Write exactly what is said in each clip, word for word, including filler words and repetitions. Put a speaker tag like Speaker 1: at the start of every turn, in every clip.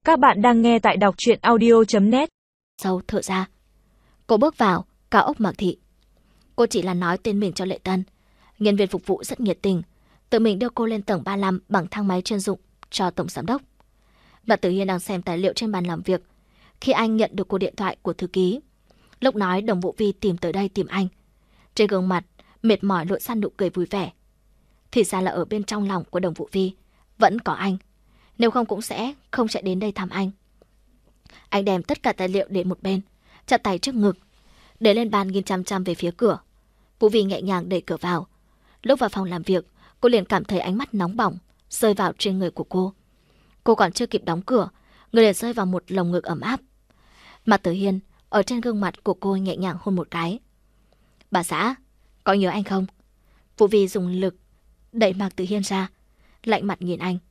Speaker 1: Các bạn đang nghe tại đọc truyện audio chấm net.
Speaker 2: Sâu thở ra. Cô bước vào cao ốc Mạc Thị. Cô chỉ là nói tên mình cho Lệ Tân. Nhân viên phục vụ rất nhiệt tình, tự mình đưa cô lên tầng ba mươi lăm bằng thang máy chuyên dụng cho tổng giám đốc. Mạc Tử Hiên đang xem tài liệu trên bàn làm việc khi anh nhận được cuộc điện thoại của thư ký. Lúc nói Đồng Vũ Vi tìm tới đây tìm anh, trên gương mặt mệt mỏi lộ ra nụ cười vui vẻ. Thì ra là ở bên trong lòng của Đồng Vũ Vi vẫn có anh, nếu không cũng sẽ không chạy đến đây thăm anh. Anh đem tất cả tài liệu đến một bên, chặt tay trước ngực, để lên bàn nhìn chăm chăm về phía cửa. Vũ Vi nhẹ nhàng đẩy cửa vào. Lúc vào phòng làm việc, cô liền cảm thấy ánh mắt nóng bỏng rơi vào trên người của cô. Cô còn chưa kịp đóng cửa, người liền rơi vào một lồng ngực ấm áp. Mạc Tử Hiên ở trên gương mặt của cô nhẹ nhàng hôn một cái. Bà xã, có nhớ anh không? Vũ Vi dùng lực đẩy Mạc Tử Hiên ra, lạnh mặt nhìn anh.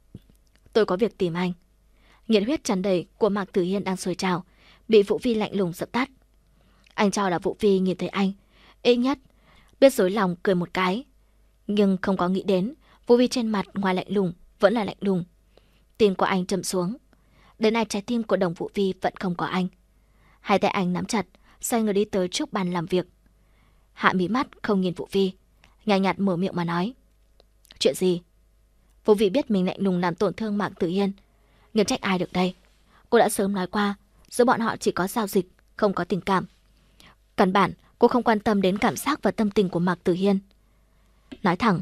Speaker 2: Tôi có việc tìm anh. Nhiệt huyết tràn đầy của Mạc Tử Hiên đang sôi trào, bị Vũ Vi lạnh lùng dập tắt. Anh cho là Vũ Vi nhìn thấy anh, ít nhất biết dối lòng cười một cái, nhưng không có nghĩ đến Vũ Vi trên mặt ngoài lạnh lùng vẫn là lạnh lùng. Tim của anh trầm xuống. Đến nay trái tim của Đồng Vũ Vi vẫn không có anh. Hai tay anh nắm chặt, xoay người đi tới trước bàn làm việc. Hạ mí mắt không nhìn Vũ Vi, nhàn nhạt mở miệng mà nói. Chuyện gì? Vũ Vi biết mình lạnh lùng làm tổn thương Mạc Tử Hiên, nhưng trách ai được đây? Cô đã sớm nói qua, giữa bọn họ chỉ có giao dịch, không có tình cảm. Căn bản, cô không quan tâm đến cảm giác và tâm tình của Mạc Tử Hiên. Nói thẳng.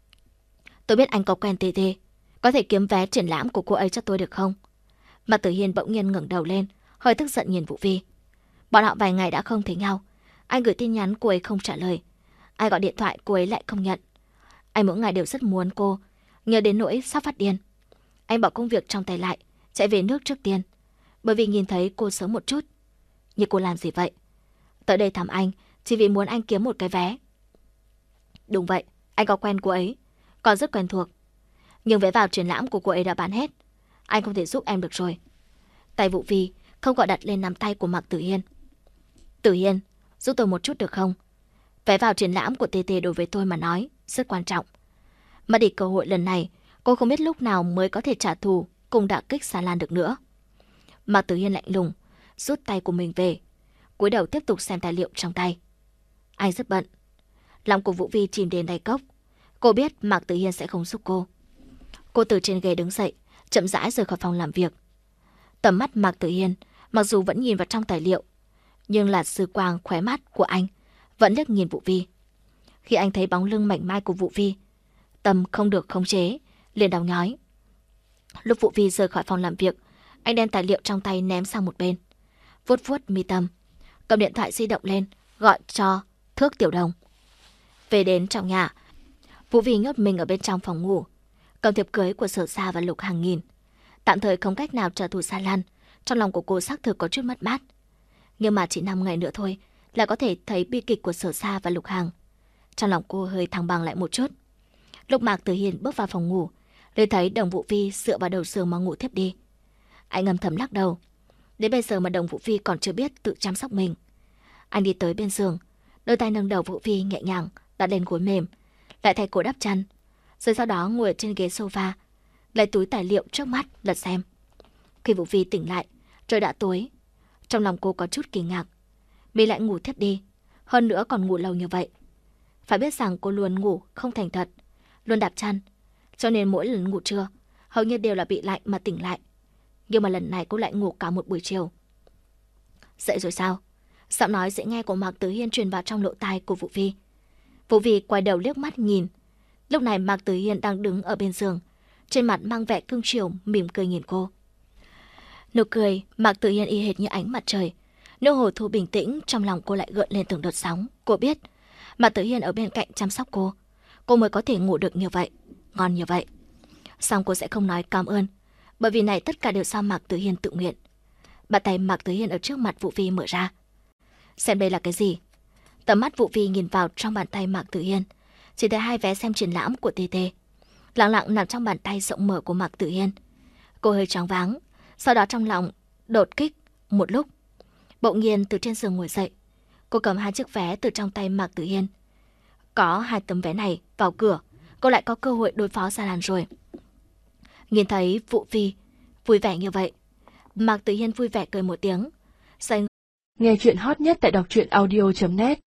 Speaker 2: Tôi biết anh có quen Tê Tê, có thể kiếm vé triển lãm của cô ấy cho tôi được không? Mạc Tử Hiên bỗng nhiên ngẩng đầu lên, hơi tức giận nhìn Vũ Vi. Bọn họ vài ngày đã không thấy nhau. Anh gửi tin nhắn cô ấy không trả lời, ai gọi điện thoại cô ấy lại không nhận. Anh mỗi ngày đều rất muốn cô, nhớ đến nỗi sắp phát điên. Anh bỏ công việc trong tay lại, chạy về nước trước tiên, bởi vì nhìn thấy cô sớm một chút. Nhưng cô làm gì vậy? Tới đây thăm anh chỉ vì muốn anh kiếm một cái vé. Đúng vậy, anh có quen cô ấy, còn rất quen thuộc. Nhưng vé vào triển lãm của cô ấy đã bán hết, anh không thể giúp em được rồi. Tay Vũ Vi không gọi đặt lên nắm tay của Mạc Tử Hiên. Tử Hiên, giúp tôi một chút được không? Vé vào triển lãm của Tê Tê đối với tôi mà nói rất quan trọng. Mà để cơ hội lần này, cô không biết lúc nào mới có thể trả thù cùng đả kích Sa Lan được nữa. Mạc Tử Hiên lạnh lùng rút tay của mình về, cúi đầu tiếp tục xem tài liệu trong tay. Anh rất bận. Lòng của Vũ Vi chìm đến đáy cốc. Cô biết Mạc Tử Hiên sẽ không giúp cô. Cô từ trên ghế đứng dậy, chậm rãi rời khỏi phòng làm việc. Tầm mắt Mạc Tử Hiên mặc dù vẫn nhìn vào trong tài liệu, nhưng là dư quang khóe mắt của anh vẫn liếc nhìn Vũ Vi. Khi anh thấy bóng lưng mảnh mai của Vũ Vi, tâm không được khống chế, liền đau nhói. Lúc Vũ Vi rời khỏi phòng làm việc, anh đem tài liệu trong tay ném sang một bên, vuốt vuốt mi tâm, cầm điện thoại di động lên gọi cho Thước Tiểu Đồng. Về đến trong nhà, Vũ Vi nhốt mình ở bên trong phòng ngủ, cầm thiệp cưới của Sở Sa và Lục Hàng nhìn. Tạm thời không cách nào trả thù Sa Lan, trong lòng của cô xác thực có chút mất mát. Nhưng mà chỉ năm ngày nữa thôi là có thể thấy bi kịch của Sở Sa và Lục Hàng. Trong lòng cô hơi thăng bằng lại một chút. Lúc Mạc Tử Hiên bước vào phòng ngủ, liền thấy Đồng Vũ Vi dựa vào đầu giường mà ngủ thiếp đi. Anh ngầm thầm lắc đầu. Đến bây giờ mà Đồng Vũ Vi còn chưa biết tự chăm sóc mình. Anh đi tới bên giường, đôi tay nâng đầu Vũ Vi nhẹ nhàng đặt lên gối mềm, lại thay cô đắp chăn, rồi sau đó ngồi trên ghế sofa, lấy túi tài liệu trước mắt lật xem. Khi Vũ Vi tỉnh lại, trời đã tối. Trong lòng cô có chút kinh ngạc, mình lại ngủ thiếp đi, hơn nữa còn ngủ lâu như vậy. Phải biết rằng cô luôn ngủ không thành thật, luôn đạp chăn, cho nên mỗi lần ngủ trưa hầu như đều là bị lạnh mà tỉnh lại. Nhưng mà lần này cô lại ngủ cả một buổi chiều. Dậy rồi sao? Giọng nói dễ nghe của Mạc Tử Hiên truyền vào trong lỗ tai của Vũ Vi. Vũ Vi quay đầu liếc mắt nhìn. Lúc này Mạc Tử Hiên đang đứng ở bên giường, trên mặt mang vẻ cưng chiều, mỉm cười nhìn cô. Nụ cười Mạc Tử Hiên y hệt như ánh mặt trời. Nụ hồ thu bình tĩnh trong lòng cô lại gợn lên từng đợt sóng. Cô biết Mạc Tử Hiên ở bên cạnh chăm sóc cô, cô mới có thể ngủ được như vậy, ngon như vậy. Xong cô sẽ không nói cảm ơn, bởi vì này tất cả đều do Mạc Tử Hiên tự nguyện. Bàn tay Mạc Tử Hiên ở trước mặt Vũ Vi mở ra. Xem đây là cái gì? Tầm mắt Vũ Vi nhìn vào trong bàn tay Mạc Tử Hiên, chỉ thấy hai vé xem triển lãm của Tê Tê lặng lặng nằm trong bàn tay rộng mở của Mạc Tử Hiên. Cô hơi choáng váng, sau đó trong lòng đột kích một lúc, bỗng nhiên từ trên giường ngồi dậy. Cô cầm hai chiếc vé từ trong tay Mạc Tử Hiên. Có hai tấm vé này vào cửa, cô lại có cơ hội đối phó Sa Lan rồi. Nhìn thấy Vũ Vi vui vẻ như vậy, Mạc Tử Hiên vui vẻ cười một tiếng. Xoay
Speaker 3: Nghe chuyện hot nhất tại đọc truyện audio chấm net